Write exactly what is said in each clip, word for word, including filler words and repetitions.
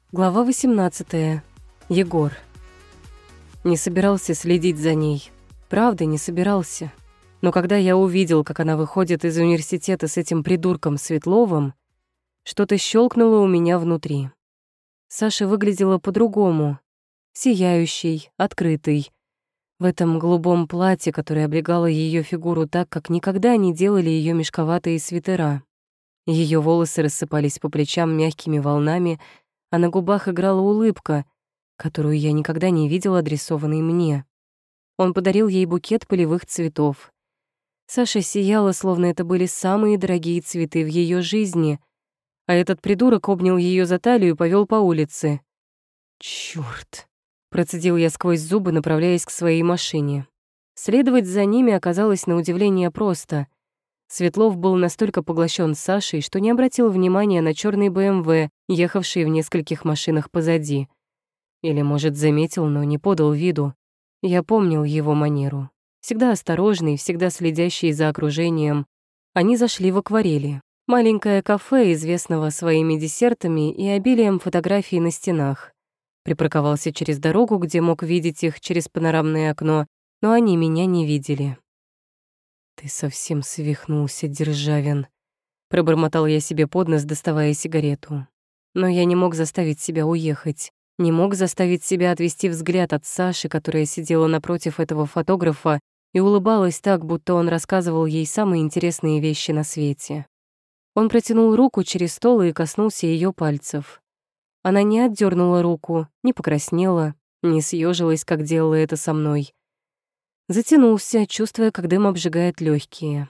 Глава восемнадцатая. Егор. Не собирался следить за ней. Правда, не собирался. Но когда я увидел, как она выходит из университета с этим придурком Светловым, что-то щелкнуло у меня внутри. Саша выглядела по-другому. Сияющей, открытой. В этом голубом платье, которое облегало ее фигуру так, как никогда не делали ее мешковатые свитера. Ее волосы рассыпались по плечам мягкими волнами, а на губах играла улыбка, которую я никогда не видела адресованной мне. Он подарил ей букет полевых цветов. Саша сияла, словно это были самые дорогие цветы в ее жизни, а этот придурок обнял ее за талию и повел по улице. «Чёрт!» — процедил я сквозь зубы, направляясь к своей машине. Следовать за ними оказалось на удивление просто. Светлов был настолько поглощен Сашей, что не обратил внимания на черный бэ эм вэ, ехавший в нескольких машинах позади. Или, может, заметил, но не подал виду. Я помнил его манеру. Всегда осторожный, всегда следящий за окружением. Они зашли в акварели. Маленькое кафе, известного своими десертами и обилием фотографий на стенах. Припарковался через дорогу, где мог видеть их через панорамное окно, но они меня не видели. «Ты совсем свихнулся, Державин», — пробормотал я себе под нос, доставая сигарету. Но я не мог заставить себя уехать, не мог заставить себя отвести взгляд от Саши, которая сидела напротив этого фотографа и улыбалась так, будто он рассказывал ей самые интересные вещи на свете. Он протянул руку через стол и коснулся ее пальцев. Она не отдернула руку, не покраснела, не съежилась, как делала это со мной. Затянулся, чувствуя, как дым обжигает легкие.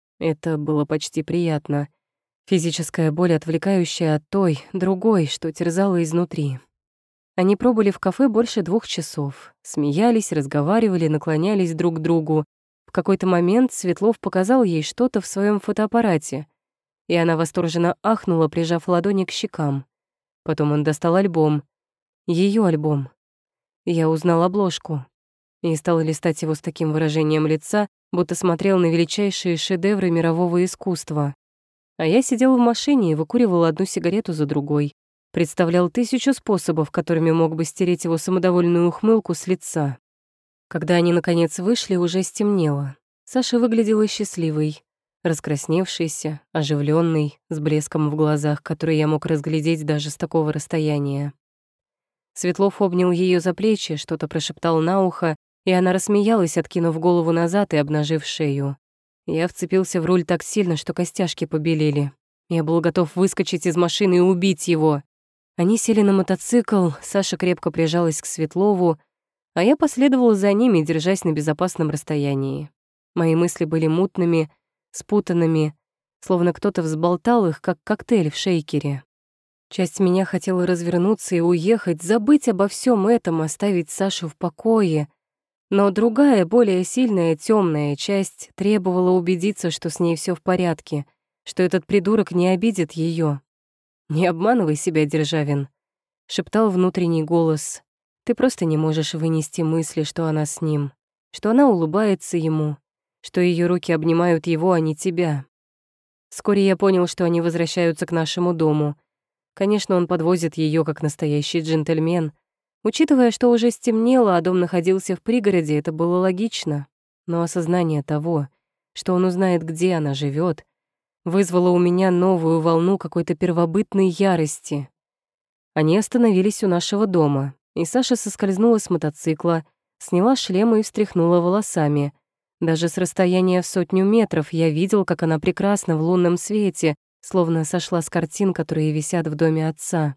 Это было почти приятно. Физическая боль, отвлекающая от той, другой, что терзала изнутри. Они пробыли в кафе больше двух часов. Смеялись, разговаривали, наклонялись друг к другу. В какой-то момент Светлов показал ей что-то в своем фотоаппарате, и она восторженно ахнула, прижав ладони к щекам. Потом он достал альбом. Ее альбом. Я узнал обложку. И стал листать его с таким выражением лица, будто смотрел на величайшие шедевры мирового искусства. А я сидел в машине и выкуривал одну сигарету за другой. Представлял тысячу способов, которыми мог бы стереть его самодовольную ухмылку с лица. Когда они, наконец, вышли, уже стемнело. Саша выглядела счастливой, раскрасневшейся, оживленной, с блеском в глазах, который я мог разглядеть даже с такого расстояния. Светлов обнял ее за плечи, что-то прошептал на ухо, и она рассмеялась, откинув голову назад и обнажив шею. Я вцепился в руль так сильно, что костяшки побелели. Я был готов выскочить из машины и убить его. Они сели на мотоцикл, Саша крепко прижалась к Светлову, а я последовала за ними, держась на безопасном расстоянии. Мои мысли были мутными, спутанными, словно кто-то взболтал их, как коктейль в шейкере. Часть меня хотела развернуться и уехать, забыть обо всем этом, оставить Сашу в покое. Но другая, более сильная, темная часть требовала убедиться, что с ней все в порядке, что этот придурок не обидит ее. «Не обманывай себя, Державин», — шептал внутренний голос. «Ты просто не можешь вынести мысли, что она с ним, что она улыбается ему, что ее руки обнимают его, а не тебя». Вскоре я понял, что они возвращаются к нашему дому. Конечно, он подвозит ее как настоящий джентльмен. Учитывая, что уже стемнело, а дом находился в пригороде, это было логично. Но осознание того, что он узнает, где она живет, вызвало у меня новую волну какой-то первобытной ярости. Они остановились у нашего дома, и Саша соскользнула с мотоцикла, сняла шлем и встряхнула волосами. Даже с расстояния в сотню метров я видел, как она прекрасна в лунном свете, словно сошла с картин, которые висят в доме отца.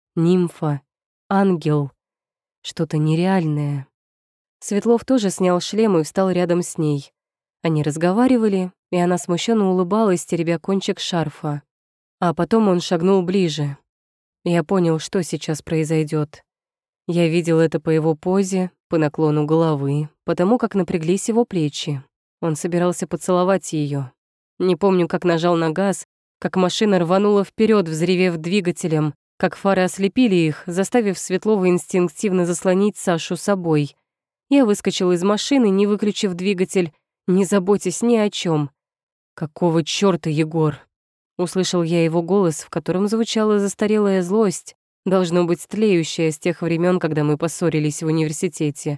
Нимфа, ангел, что-то нереальное. Светлов тоже снял шлем и встал рядом с ней. Они разговаривали, и она смущенно улыбалась, теребя кончик шарфа. А потом он шагнул ближе. Я понял, что сейчас произойдет. Я видел это по его позе, по наклону головы, потому как напряглись его плечи. Он собирался поцеловать ее. Не помню, как нажал на газ, как машина рванула вперед, взревев двигателем, как фары ослепили их, заставив Светлова инстинктивно заслонить Сашу собой. Я выскочил из машины, не выключив двигатель, не заботясь ни о чем. «Какого чёрта, Егор?» Услышал я его голос, в котором звучала застарелая злость, Должно быть тлеющая с тех времен, когда мы поссорились в университете.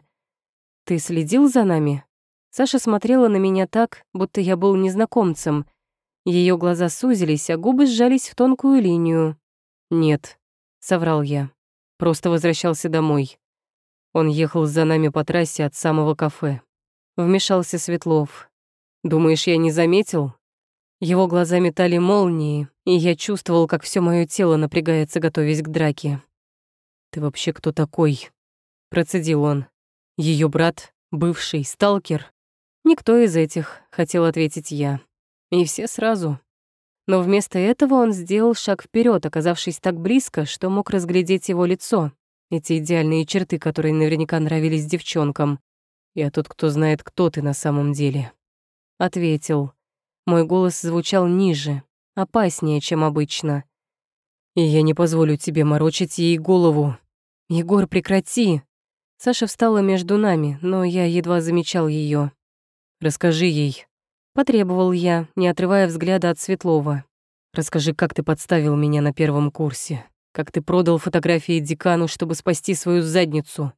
Ты следил за нами? Саша смотрела на меня так, будто я был незнакомцем. Ее глаза сузились, а губы сжались в тонкую линию. «Нет», — соврал я. «Просто возвращался домой. Он ехал за нами по трассе от самого кафе». Вмешался Светлов. «Думаешь, я не заметил?» Его глаза метали молнии, и я чувствовал, как все мое тело напрягается, готовясь к драке. «Ты вообще кто такой?» — процедил он. Ее брат, бывший, сталкер?» «Никто из этих», — хотел ответить я. И все сразу. Но вместо этого он сделал шаг вперед, оказавшись так близко, что мог разглядеть его лицо, эти идеальные черты, которые наверняка нравились девчонкам. «Я тот, кто знает, кто ты на самом деле», — ответил. Мой голос звучал ниже, опаснее, чем обычно. «И я не позволю тебе морочить ей голову». «Егор, прекрати!» Саша встала между нами, но я едва замечал ее. «Расскажи ей», — потребовал я, не отрывая взгляда от Светлова. «Расскажи, как ты подставил меня на первом курсе, как ты продал фотографии декану, чтобы спасти свою задницу».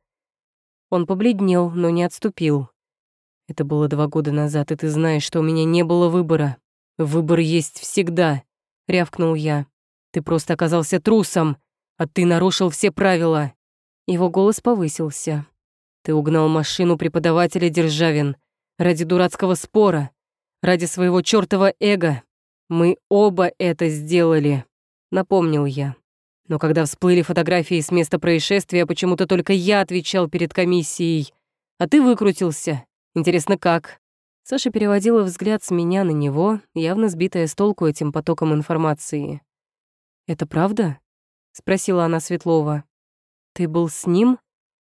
Он побледнел, но не отступил. «Это было два года назад, и ты знаешь, что у меня не было выбора. Выбор есть всегда», — рявкнул я. «Ты просто оказался трусом, а ты нарушил все правила». Его голос повысился. «Ты угнал машину преподавателя Державин ради дурацкого спора, ради своего чёртова эго. Мы оба это сделали», — напомнил я. «Но когда всплыли фотографии с места происшествия, почему-то только я отвечал перед комиссией, а ты выкрутился. Интересно, как?» Саша переводила взгляд с меня на него, явно сбитая с толку этим потоком информации. «Это правда?» — спросила она Светлова. «Ты был с ним?»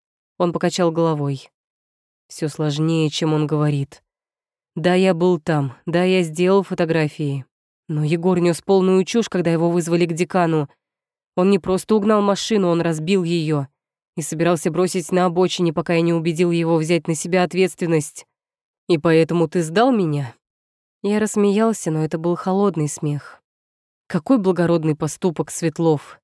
Он покачал головой. Все сложнее, чем он говорит. Да, я был там, да, я сделал фотографии. Но Егор нес полную чушь, когда его вызвали к декану. Он не просто угнал машину, он разбил ее и собирался бросить на обочине, пока я не убедил его взять на себя ответственность. И поэтому ты сдал меня?» Я рассмеялся, но это был холодный смех. «Какой благородный поступок, Светлов!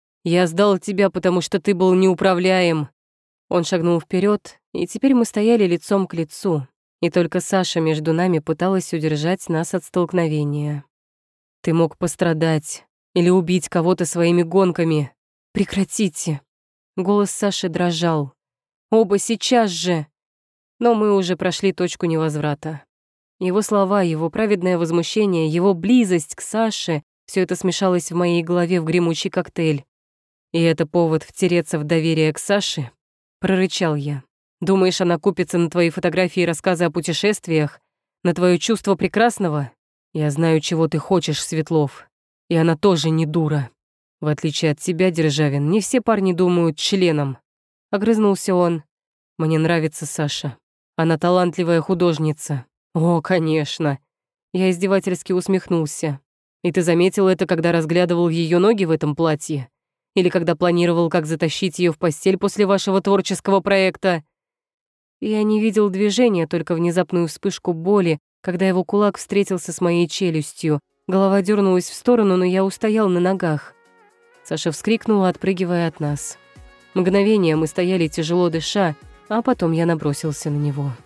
Я сдал тебя, потому что ты был неуправляем». Он шагнул вперед, и теперь мы стояли лицом к лицу, и только Саша между нами пыталась удержать нас от столкновения. «Ты мог пострадать или убить кого-то своими гонками. Прекратите!» Голос Саши дрожал. «Оба сейчас же!» Но мы уже прошли точку невозврата. Его слова, его праведное возмущение, его близость к Саше — все это смешалось в моей голове в гремучий коктейль. «И это повод втереться в доверие к Саше?» — прорычал я. «Думаешь, она купится на твои фотографии и рассказы о путешествиях? На твое чувство прекрасного? Я знаю, чего ты хочешь, Светлов. И она тоже не дура. В отличие от тебя, Державин, не все парни думают членом». Огрызнулся он. «Мне нравится Саша. Она талантливая художница». «О, конечно». Я издевательски усмехнулся. «И ты заметил это, когда разглядывал ее ноги в этом платье? Или когда планировал, как затащить ее в постель после вашего творческого проекта?» Я не видел движения, только внезапную вспышку боли, когда его кулак встретился с моей челюстью. Голова дернулась в сторону, но я устоял на ногах. Саша вскрикнула, отпрыгивая от нас. Мгновение мы стояли, тяжело дыша, а потом я набросился на него.